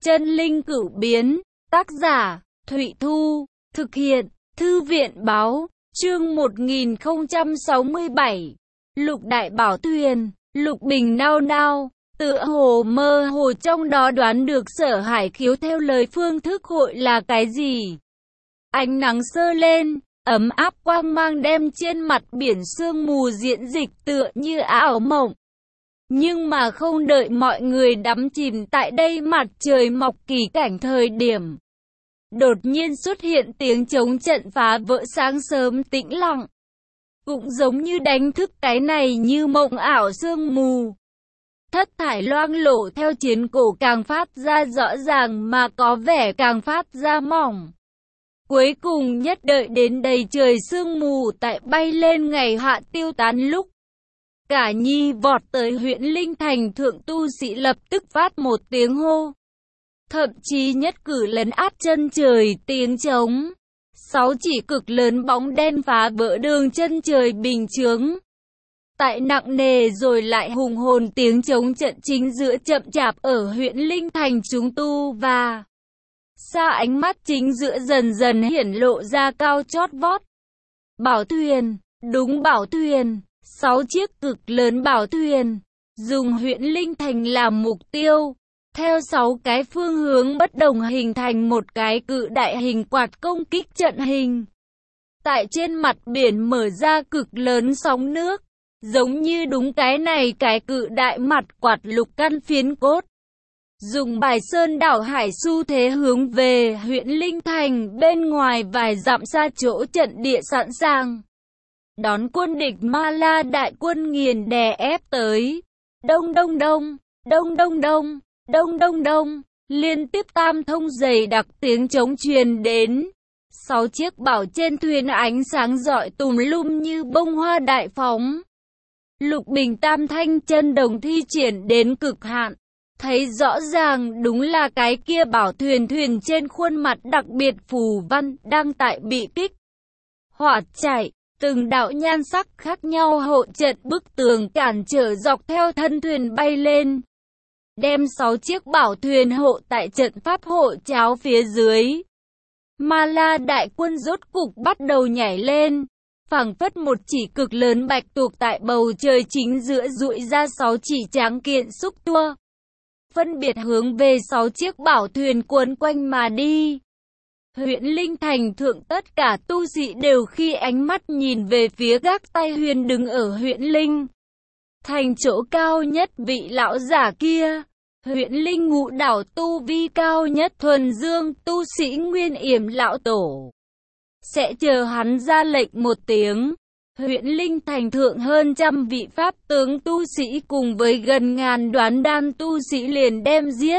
Chân linh cửu biến, tác giả, Thụy Thu, thực hiện, Thư viện báo, chương 1067, Lục Đại Bảo Thuyền, Lục Bình nao nao, tựa hồ mơ hồ trong đó đoán được Sở Hải Khiếu theo lời phương thức hội là cái gì. Ánh nắng sơ lên, ấm áp quang mang đem trên mặt biển sương mù diễn dịch tựa như ảo mộng. Nhưng mà không đợi mọi người đắm chìm tại đây mặt trời mọc kỳ cảnh thời điểm. Đột nhiên xuất hiện tiếng trống trận phá vỡ sáng sớm tĩnh lặng. Cũng giống như đánh thức cái này như mộng ảo sương mù. Thất thải loang lổ theo chiến cổ càng phát ra rõ ràng mà có vẻ càng phát ra mỏng. Cuối cùng nhất đợi đến đầy trời sương mù tại bay lên ngày hạ tiêu tán lúc. Cả nhi vọt tới huyện Linh Thành thượng tu sĩ lập tức phát một tiếng hô. Thậm chí nhất cử lấn át chân trời tiếng trống. 6 chỉ cực lớn bóng đen phá vỡ đường chân trời bình chướng. Tại nặng nề rồi lại hùng hồn tiếng trống trận chính giữa chậm chạp ở huyện Linh Thành chúng tu và xa ánh mắt chính giữa dần dần hiển lộ ra cao chót vót. Bảo thuyền, đúng bảo thuyền. 6 chiếc cực lớn bảo thuyền, dùng huyện Linh Thành làm mục tiêu, theo 6 cái phương hướng bất đồng hình thành một cái cự đại hình quạt công kích trận hình. Tại trên mặt biển mở ra cực lớn sóng nước, giống như đúng cái này cái cự đại mặt quạt lục căn phiến cốt. Dùng bài sơn đảo hải xu thế hướng về huyện Linh Thành bên ngoài vài dặm xa chỗ trận địa sẵn sàng. Đón quân địch Ma La đại quân nghiền đè ép tới. Đông đông đông, đông đông đông, đông đông đông, liên tiếp tam thông dày đặc tiếng trống truyền đến. 6 chiếc bảo trên thuyền ánh sáng rọi tùm lum như bông hoa đại phóng. Lục Bình tam thanh chân đồng thi triển đến cực hạn. Thấy rõ ràng đúng là cái kia bảo thuyền trên khuôn mặt đặc biệt phù văn đang tại bị kích. Hỏa chạy. Từng đạo nhan sắc khác nhau hộ trận bức tường cản trở dọc theo thân thuyền bay lên. Đem 6 chiếc bảo thuyền hộ tại trận pháp hộ cháo phía dưới. Ma La đại quân rốt cục bắt đầu nhảy lên. Phảng phất một chỉ cực lớn bạch tuộc tại bầu trời chính giữa dụi ra 6 chỉ tráng kiện xúc tua. Phân biệt hướng về 6 chiếc bảo thuyền cuốn quanh mà đi. Huyện Linh Thành thượng tất cả tu sĩ đều khi ánh mắt nhìn về phía gác tay huyền đứng ở huyện Linh Thành chỗ cao nhất vị lão giả kia. Huyện Linh Ngũ đảo tu vi cao nhất thuần dương tu sĩ Nguyên Yểm lão tổ. Sẽ chờ hắn ra lệnh một tiếng. Huyện Linh Thành thượng hơn trăm vị pháp tướng tu sĩ cùng với gần ngàn đoán đan tu sĩ liền đem giết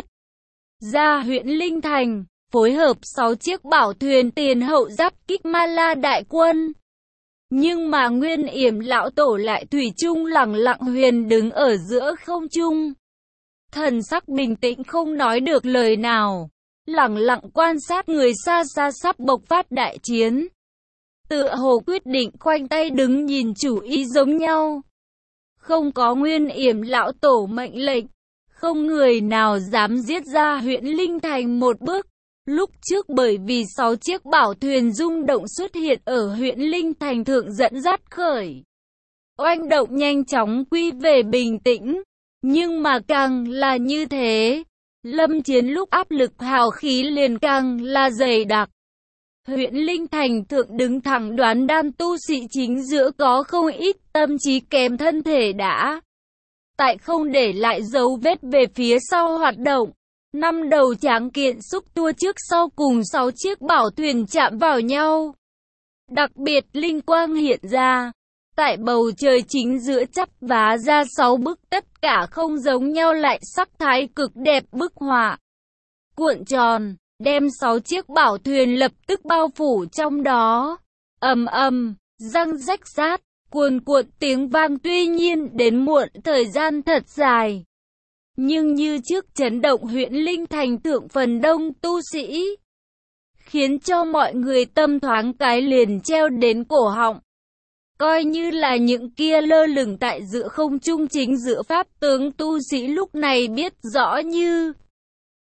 ra huyện Linh Thành. Phối hợp 6 chiếc bảo thuyền tiền hậu giáp kích Ma La đại quân. Nhưng mà Nguyên Yểm lão tổ lại thủy chung lẳng lặng huyền đứng ở giữa không trung. Thần sắc bình tĩnh không nói được lời nào. Lẳng lặng quan sát người xa xa sắp bộc phát đại chiến. Tựa hồ quyết định khoanh tay đứng nhìn chủ ý giống nhau. Không có Nguyên Yểm lão tổ mệnh lệnh. Không người nào dám giết ra huyện Linh Thành một bước. Lúc trước bởi vì 6 chiếc bảo thuyền rung động xuất hiện ở huyện Linh Thành thượng dẫn dắt khởi. Oanh động nhanh chóng quy về bình tĩnh. Nhưng mà càng là như thế, lâm chiến lúc áp lực hào khí liền càng là dày đặc. Huyện Linh Thành thượng đứng thẳng đoán đan tu sĩ chính giữa có không ít tâm trí kém thân thể đã. Tại không để lại dấu vết về phía sau hoạt động. 5 đầu tráng kiện xúc tua trước sau cùng 6 chiếc bảo thuyền chạm vào nhau. Đặc biệt linh quang hiện ra. Tại bầu trời chính giữa chắp vá ra 6 bức tất cả không giống nhau lại sắc thái cực đẹp bức họa. Cuộn tròn, đem 6 chiếc bảo thuyền lập tức bao phủ trong đó. Ầm ầm, răng rách rát, cuồn cuộn tiếng vang tuy nhiên đến muộn thời gian thật dài. Nhưng như trước chấn động huyện Linh Thành thượng phần đông tu sĩ. Khiến cho mọi người tâm thoáng cái liền treo đến cổ họng. Coi như là những kia lơ lửng tại giữa không trung chính giữa pháp tướng tu sĩ lúc này biết rõ như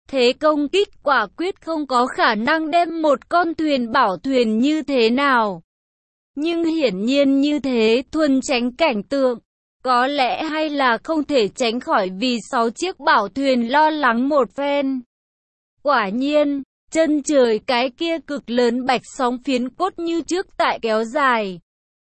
Thế công kích quả quyết không có khả năng đem một con thuyền bảo thuyền như thế nào. Nhưng hiển nhiên như thế thuần tránh cảnh tượng. Có lẽ hay là không thể tránh khỏi vì 6 chiếc bảo thuyền lo lắng một phen. Quả nhiên, chân trời cái kia cực lớn bạch sóng phiến cốt như trước tại kéo dài.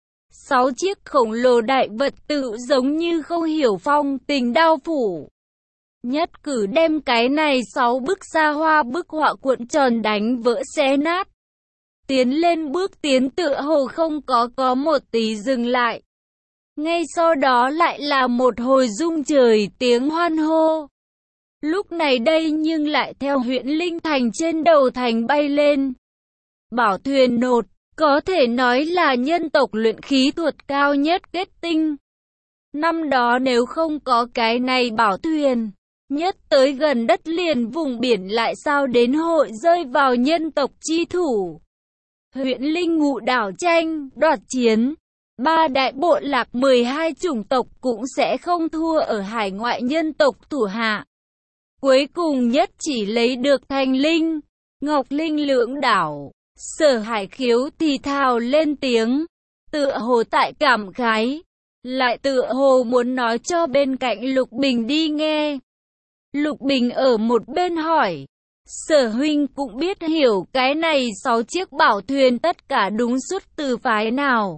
6 chiếc khổng lồ đại vật tự giống như không hiểu phong tình đao phủ. Nhất cử đem cái này 6 bức xa hoa bức họa cuộn tròn đánh vỡ xé nát. Tiến lên bước tiến tựa hồ không có một tí dừng lại. Ngay sau đó lại là một hồi rung trời tiếng hoan hô. Lúc này đây nhưng lại theo Huyễn Linh Thành trên đầu thành bay lên. Bảo thuyền nột, có thể nói là nhân tộc luyện khí thuật cao nhất kết tinh. Năm đó nếu không có cái này bảo thuyền, nhất tới gần đất liền vùng biển lại sao đến hội rơi vào nhân tộc chi thủ. Huyễn Linh Ngụ đảo tranh, đoạt chiến. 3 đại bộ lạc 12 chủng tộc cũng sẽ không thua ở hải ngoại nhân tộc thủ hạ. Cuối cùng nhất chỉ lấy được Thành Linh, Ngọc Linh lưỡng đảo. Sở Hải Khiếu thì thào lên tiếng, tựa hồ tại cảm khái, lại tựa hồ muốn nói cho bên cạnh Lục Bình đi nghe. Lục Bình ở một bên hỏi, Sở huynh cũng biết hiểu cái này 6 chiếc bảo thuyền tất cả đúng xuất từ phái nào.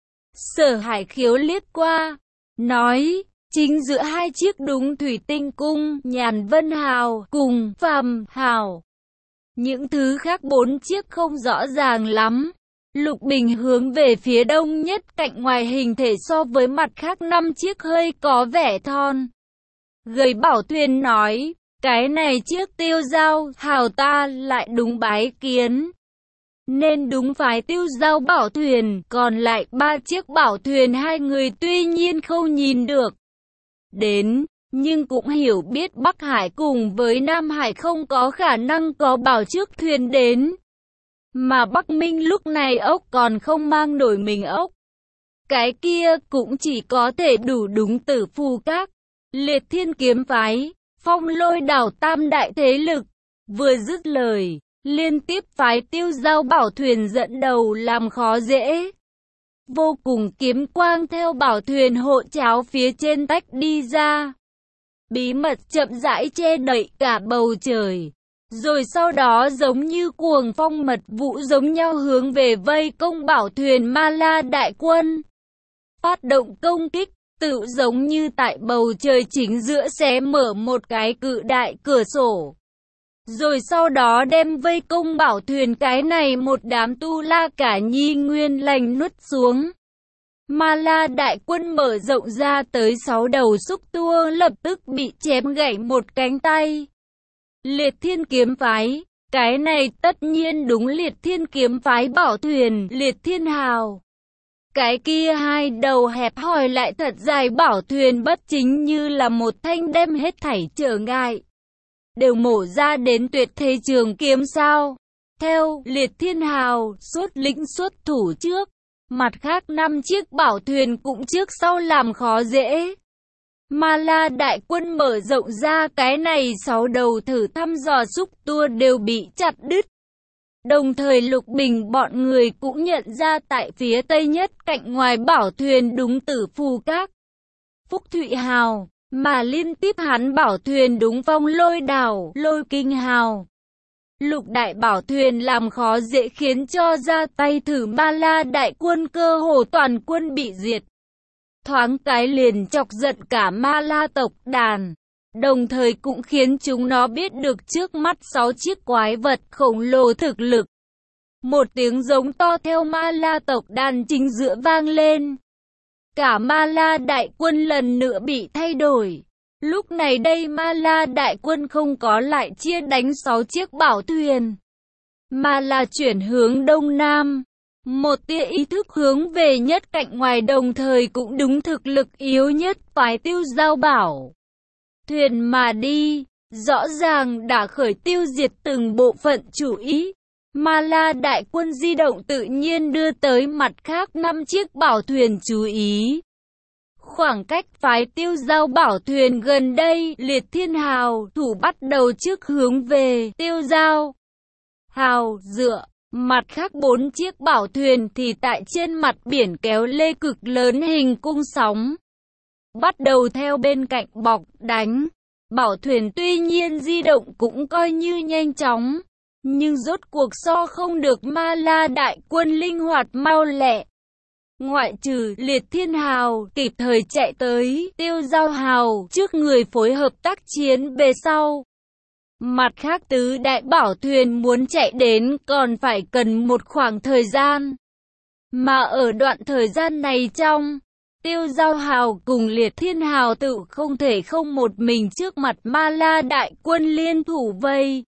Sở Hải Khiếu liếc qua, nói, chính giữa 2 chiếc đúng Thủy Tinh Cung, Nhàn Vân Hào cùng Phàm Hào. Những thứ khác 4 chiếc không rõ ràng lắm. Lục Bình hướng về phía đông nhất cạnh ngoài hình thể so với mặt khác 5 chiếc hơi có vẻ thon. Gầy bảo thuyền nói, cái này chiếc Tiêu Giao Hào ta lại đúng bái kiến. Nên đúng phái Tiêu Giao bảo thuyền, còn lại 3 chiếc bảo thuyền hai người tuy nhiên không nhìn được đến, nhưng cũng hiểu biết Bắc Hải cùng với Nam Hải không có khả năng có bảo trước thuyền đến. Mà Bắc Minh lúc này ốc còn không mang nổi mình ốc. Cái kia cũng chỉ có thể đủ đúng Tử Phù Các, Liệt Thiên Kiếm Phái, Phong Lôi đảo tam đại thế lực. Vừa dứt lời, liên tiếp phái Tiêu Giao bảo thuyền dẫn đầu làm khó dễ. Vô cùng kiếm quang theo bảo thuyền hộ cháo phía trên tách đi ra. Bí mật chậm rãi che đậy cả bầu trời. Rồi sau đó giống như cuồng phong mật vụ giống nhau hướng về vây công bảo thuyền Ma La đại quân. Phát động công kích, tự giống như tại bầu trời chính giữa xé mở một cái cự đại cửa sổ. Rồi sau đó đem vây công bảo thuyền cái này một đám tu la cả nhi nguyên lành nuốt xuống. Ma La đại quân mở rộng ra tới 6 đầu xúc tua lập tức bị chém gãy một cánh tay. Liệt Thiên Kiếm Phái, cái này tất nhiên đúng Liệt Thiên Kiếm Phái bảo thuyền Liệt Thiên Hào. Cái kia 2 đầu hẹp hòi lại thật dài bảo thuyền bất chính như là một thanh đem hết thảy trở ngại. Đều mổ ra đến tuyệt thế trường kiếm sao. Theo Liệt Thiên Hào xuất lĩnh xuất thủ trước. Mặt khác 5 chiếc bảo thuyền cũng trước sau làm khó dễ. Ma La đại quân mở rộng ra cái này 6 đầu thử thăm dò xúc tua đều bị chặt đứt. Đồng thời Lục Bình bọn người cũng nhận ra tại phía tây nhất cạnh ngoài bảo thuyền đúng Tử Phù Các, Phúc Thụy Hào, mà liên tiếp hắn bảo thuyền đúng Phong Lôi đảo, Lôi Kinh Hào. Lục đại bảo thuyền làm khó dễ khiến cho ra tay thử Ma La đại quân cơ hồ toàn quân bị diệt. Thoáng cái liền chọc giận cả Ma La tộc đàn. Đồng thời cũng khiến chúng nó biết được trước mắt 6 chiếc quái vật khổng lồ thực lực. Một tiếng giống to theo Ma La tộc đàn chính giữa vang lên. Cả Ma La đại quân lần nữa bị thay đổi. Lúc này đây Ma La đại quân không có lại chia đánh 6 chiếc bảo thuyền, mà là chuyển hướng đông nam. Một tia ý thức hướng về nhất cạnh ngoài đồng thời cũng đúng thực lực yếu nhất phái Tiêu Giao bảo thuyền mà đi. Rõ ràng đã khởi tiêu diệt từng bộ phận chủ ý. Ma La đại quân di động tự nhiên đưa tới mặt khác 5 chiếc bảo thuyền chú ý. Khoảng cách phái Tiêu Giao bảo thuyền gần đây, Liệt Thiên Hào thủ bắt đầu trước hướng về Tiêu Giao hào dựa. Mặt khác 4 chiếc bảo thuyền thì tại trên mặt biển kéo lê cực lớn hình cung sóng, bắt đầu theo bên cạnh bọc đánh. Bảo thuyền tuy nhiên di động cũng coi như nhanh chóng, nhưng rốt cuộc so không được Ma La đại quân linh hoạt mau lẹ. Ngoại trừ Liệt Thiên Hào kịp thời chạy tới Tiêu Giao hào trước người phối hợp tác chiến về sau. Mặt khác tứ đại bảo thuyền muốn chạy đến còn phải cần một khoảng thời gian. Mà ở đoạn thời gian này trong, Tiêu Giao hào cùng Liệt Thiên Hào tự không thể không một mình trước mặt Ma La đại quân liên thủ vây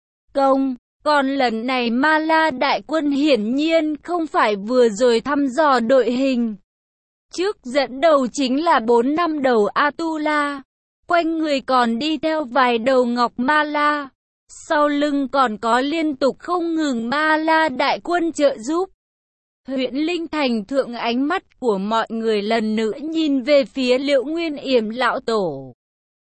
công. Còn lần này Ma La đại quân hiển nhiên không phải vừa rồi thăm dò đội hình. Trước dẫn đầu chính là 4 năm đầu Atula, quanh người còn đi theo vài đầu Ngọc Ma La, sau lưng còn có liên tục không ngừng Ma La đại quân trợ giúp. Huyện Linh Thành thượng, ánh mắt của mọi người lần nữa nhìn về phía Liễu Nguyên Yểm lão tổ.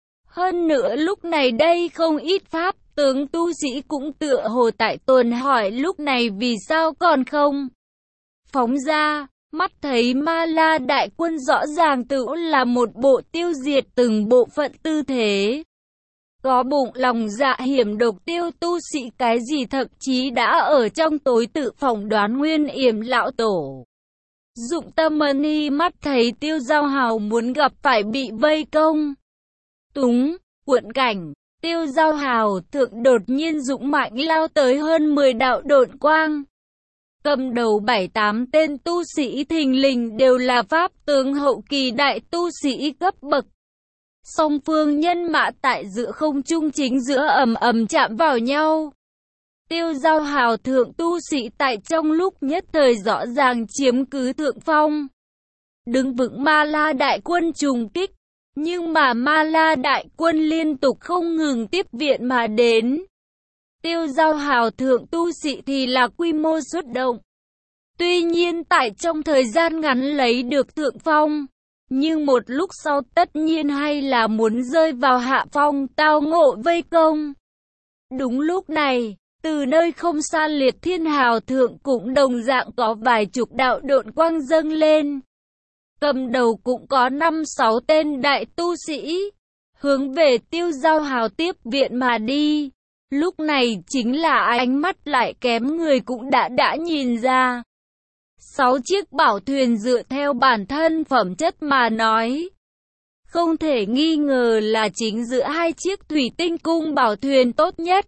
Hơn nữa lúc này đây không ít pháp tướng tu sĩ cũng tựa hồ tại tuần hỏi lúc này vì sao còn không phóng ra. Mắt thấy Ma La đại quân rõ ràng tự là một bộ tiêu diệt từng bộ phận tư thế, có bụng lòng dạ hiểm độc tiêu tu sĩ cái gì thậm chí đã ở trong tối tự phỏng đoán Nguyên Yểm lão tổ. Dụng Tâm Mani mắt thấy Tiêu Giao hào muốn gặp phải bị vây công túng cuộn cảnh, Tiêu Giao hào thượng đột nhiên dũng mạnh lao tới hơn 10 đạo độn quang. Cầm đầu 7-8 tên tu sĩ thình lình đều là pháp tướng hậu kỳ đại tu sĩ cấp bậc. Song phương nhân mã tại giữa không trung chính giữa ầm ầm chạm vào nhau. Tiêu Giao hào thượng tu sĩ tại trong lúc nhất thời rõ ràng chiếm cứ thượng phong, đứng vững Ma La đại quân trùng kích. Nhưng mà Ma La đại quân liên tục không ngừng tiếp viện mà đến. Tiêu Giao hào thượng tu sĩ thì là quy mô xuất động. Tuy nhiên tại trong thời gian ngắn lấy được thượng phong, nhưng một lúc sau tất nhiên hay là muốn rơi vào hạ phong tao ngộ vây công. Đúng lúc này, từ nơi không xa Liệt Thiên hào thượng cũng đồng dạng có vài chục đạo độn quang dâng lên. Cầm đầu cũng có 5-6 tên đại tu sĩ, hướng về Tiêu Giao hào tiếp viện mà đi. Lúc này chính là ánh mắt lại kém người cũng đã nhìn ra. 6 chiếc bảo thuyền dựa theo bản thân phẩm chất mà nói, không thể nghi ngờ là chính giữa 2 chiếc thủy tinh cung bảo thuyền tốt nhất,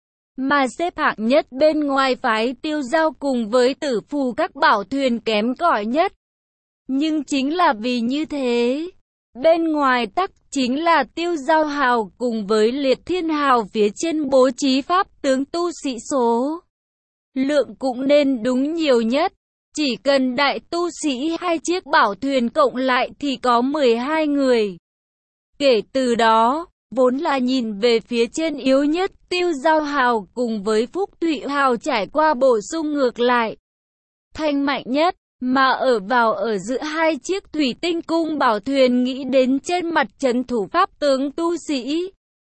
mà xếp hạng nhất bên ngoài phái Tiêu Giao cùng với Tử Phù các bảo thuyền kém cỏi nhất. Nhưng chính là vì như thế, bên ngoài tắc chính là Tiêu Giao hào cùng với Liệt Thiên hào phía trên bố trí pháp tướng tu sĩ số lượng cũng nên đúng nhiều nhất. Chỉ cần đại tu sĩ 2 chiếc bảo thuyền cộng lại thì có 12 người. Kể từ đó, vốn là nhìn về phía trên yếu nhất Tiêu Giao hào cùng với Phúc Thụy hào trải qua bổ sung ngược lại thành mạnh nhất, mà ở giữa 2 chiếc thủy tinh cung bảo thuyền nghĩ đến trên mặt trấn thủ pháp tướng tu sĩ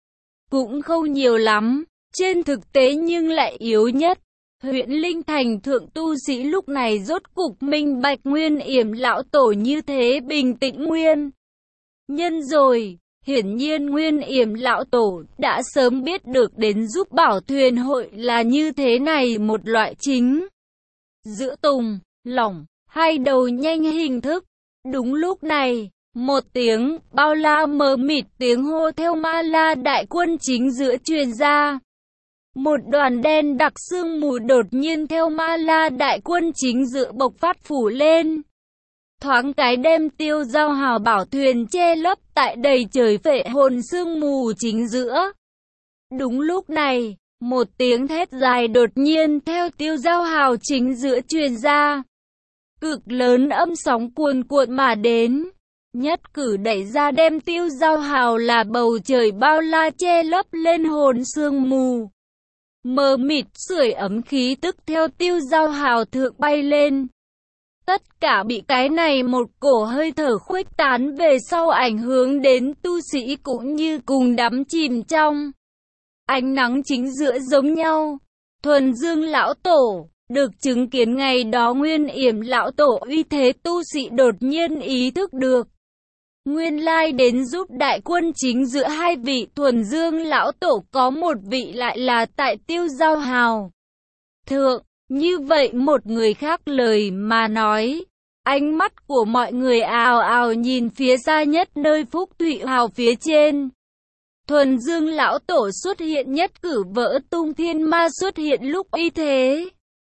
cũng không nhiều lắm, trên thực tế nhưng lại yếu nhất. Huyện Linh Thành thượng tu sĩ lúc này rốt cục minh bạch Nguyên Yểm lão tổ như thế bình tĩnh nguyên nhân rồi. Hiển nhiên Nguyên Yểm lão tổ đã sớm biết được đến giúp bảo thuyền hội là như thế này một loại chính giữa tùng, lỏng, hai đầu nhanh hình thức. Đúng lúc này, một tiếng bao la mờ mịt tiếng hô theo Ma La đại quân chính giữa truyền ra. Một đoàn đen đặc sương mù đột nhiên theo Ma La đại quân chính giữa bộc phát phủ lên. Thoáng cái đem Tiêu Giao hào bảo thuyền che lấp tại đầy trời phệ hồn sương mù chính giữa. Đúng lúc này, một tiếng thét dài đột nhiên theo Tiêu Giao hào chính giữa truyền ra. Cực lớn âm sóng cuồn cuộn mà đến, nhất cử đẩy ra đem Tiêu Giao hào là bầu trời bao la che lấp lên hồn sương mù. Mờ mịt sưởi ấm khí tức theo Tiêu Giao hào thượng bay lên. Tất cả bị cái này một cổ hơi thở khuếch tán về sau ảnh hưởng đến tu sĩ cũng như cùng đắm chìm trong ánh nắng chính giữa giống nhau. Thuần Dương lão tổ, được chứng kiến ngày đó Nguyên Yểm lão tổ uy thế, tu sĩ đột nhiên ý thức được. Nguyên lai đến giúp đại quân chính giữa hai vị Thuần Dương lão tổ có một vị lại là tại Tiêu Giao Hào Thượng. Như vậy một người khác lời mà nói. Ánh mắt của mọi người ào ào nhìn phía xa nhất nơi Phúc Thụy Hào phía trên. Thuần Dương lão tổ xuất hiện, nhất cử vỡ tung, thiên ma xuất hiện lúc y thế.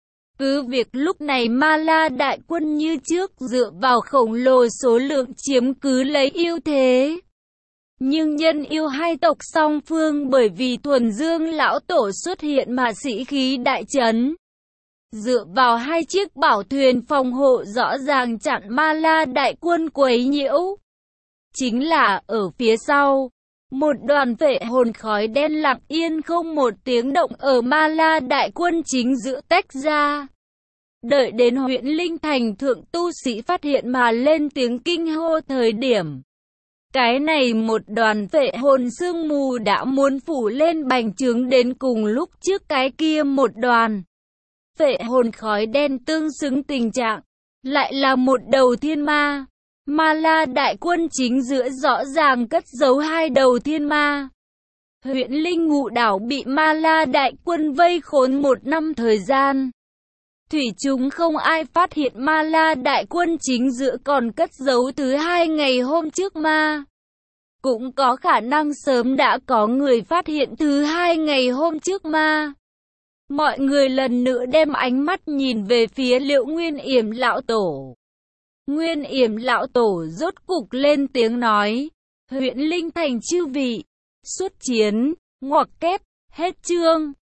Cứ việc lúc này Ma La đại quân như trước dựa vào khổng lồ số lượng chiếm cứ lấy ưu thế. Nhưng nhân yêu hai tộc song phương bởi vì Thuần Dương lão tổ xuất hiện mà sĩ khí đại chấn. Dựa vào hai chiếc bảo thuyền phòng hộ rõ ràng chặn Ma La đại quân quấy nhiễu. Chính là ở phía sau, một đoàn vệ hồn khói đen lặng yên không một tiếng động ở Ma La đại quân chính giữa tách ra. Đợi đến huyện Linh Thành thượng tu sĩ phát hiện mà lên tiếng kinh hô thời điểm. Cái này một đoàn vệ hồn sương mù đã muốn phủ lên bành trướng đến cùng lúc trước cái kia một đoàn. Vệ hồn khói đen tương xứng tình trạng, lại là một đầu thiên ma. Ma La đại quân chính giữa rõ ràng cất giấu hai đầu thiên ma. Huyện Linh Ngụ đảo bị Ma La đại quân vây khốn 1 năm thời gian. Thủy chung không ai phát hiện Ma La đại quân chính giữa còn cất giấu thứ hai ngày hôm trước ma. Cũng có khả năng sớm đã có người phát hiện thứ hai ngày hôm trước ma. Mọi người lần nữa đem ánh mắt nhìn về phía Liệu Nguyên Yểm lão tổ. Nguyên Yểm lão tổ rốt cục lên tiếng nói. Huyện Linh Thành chư vị, xuất chiến, ngoặc kép, hết chương.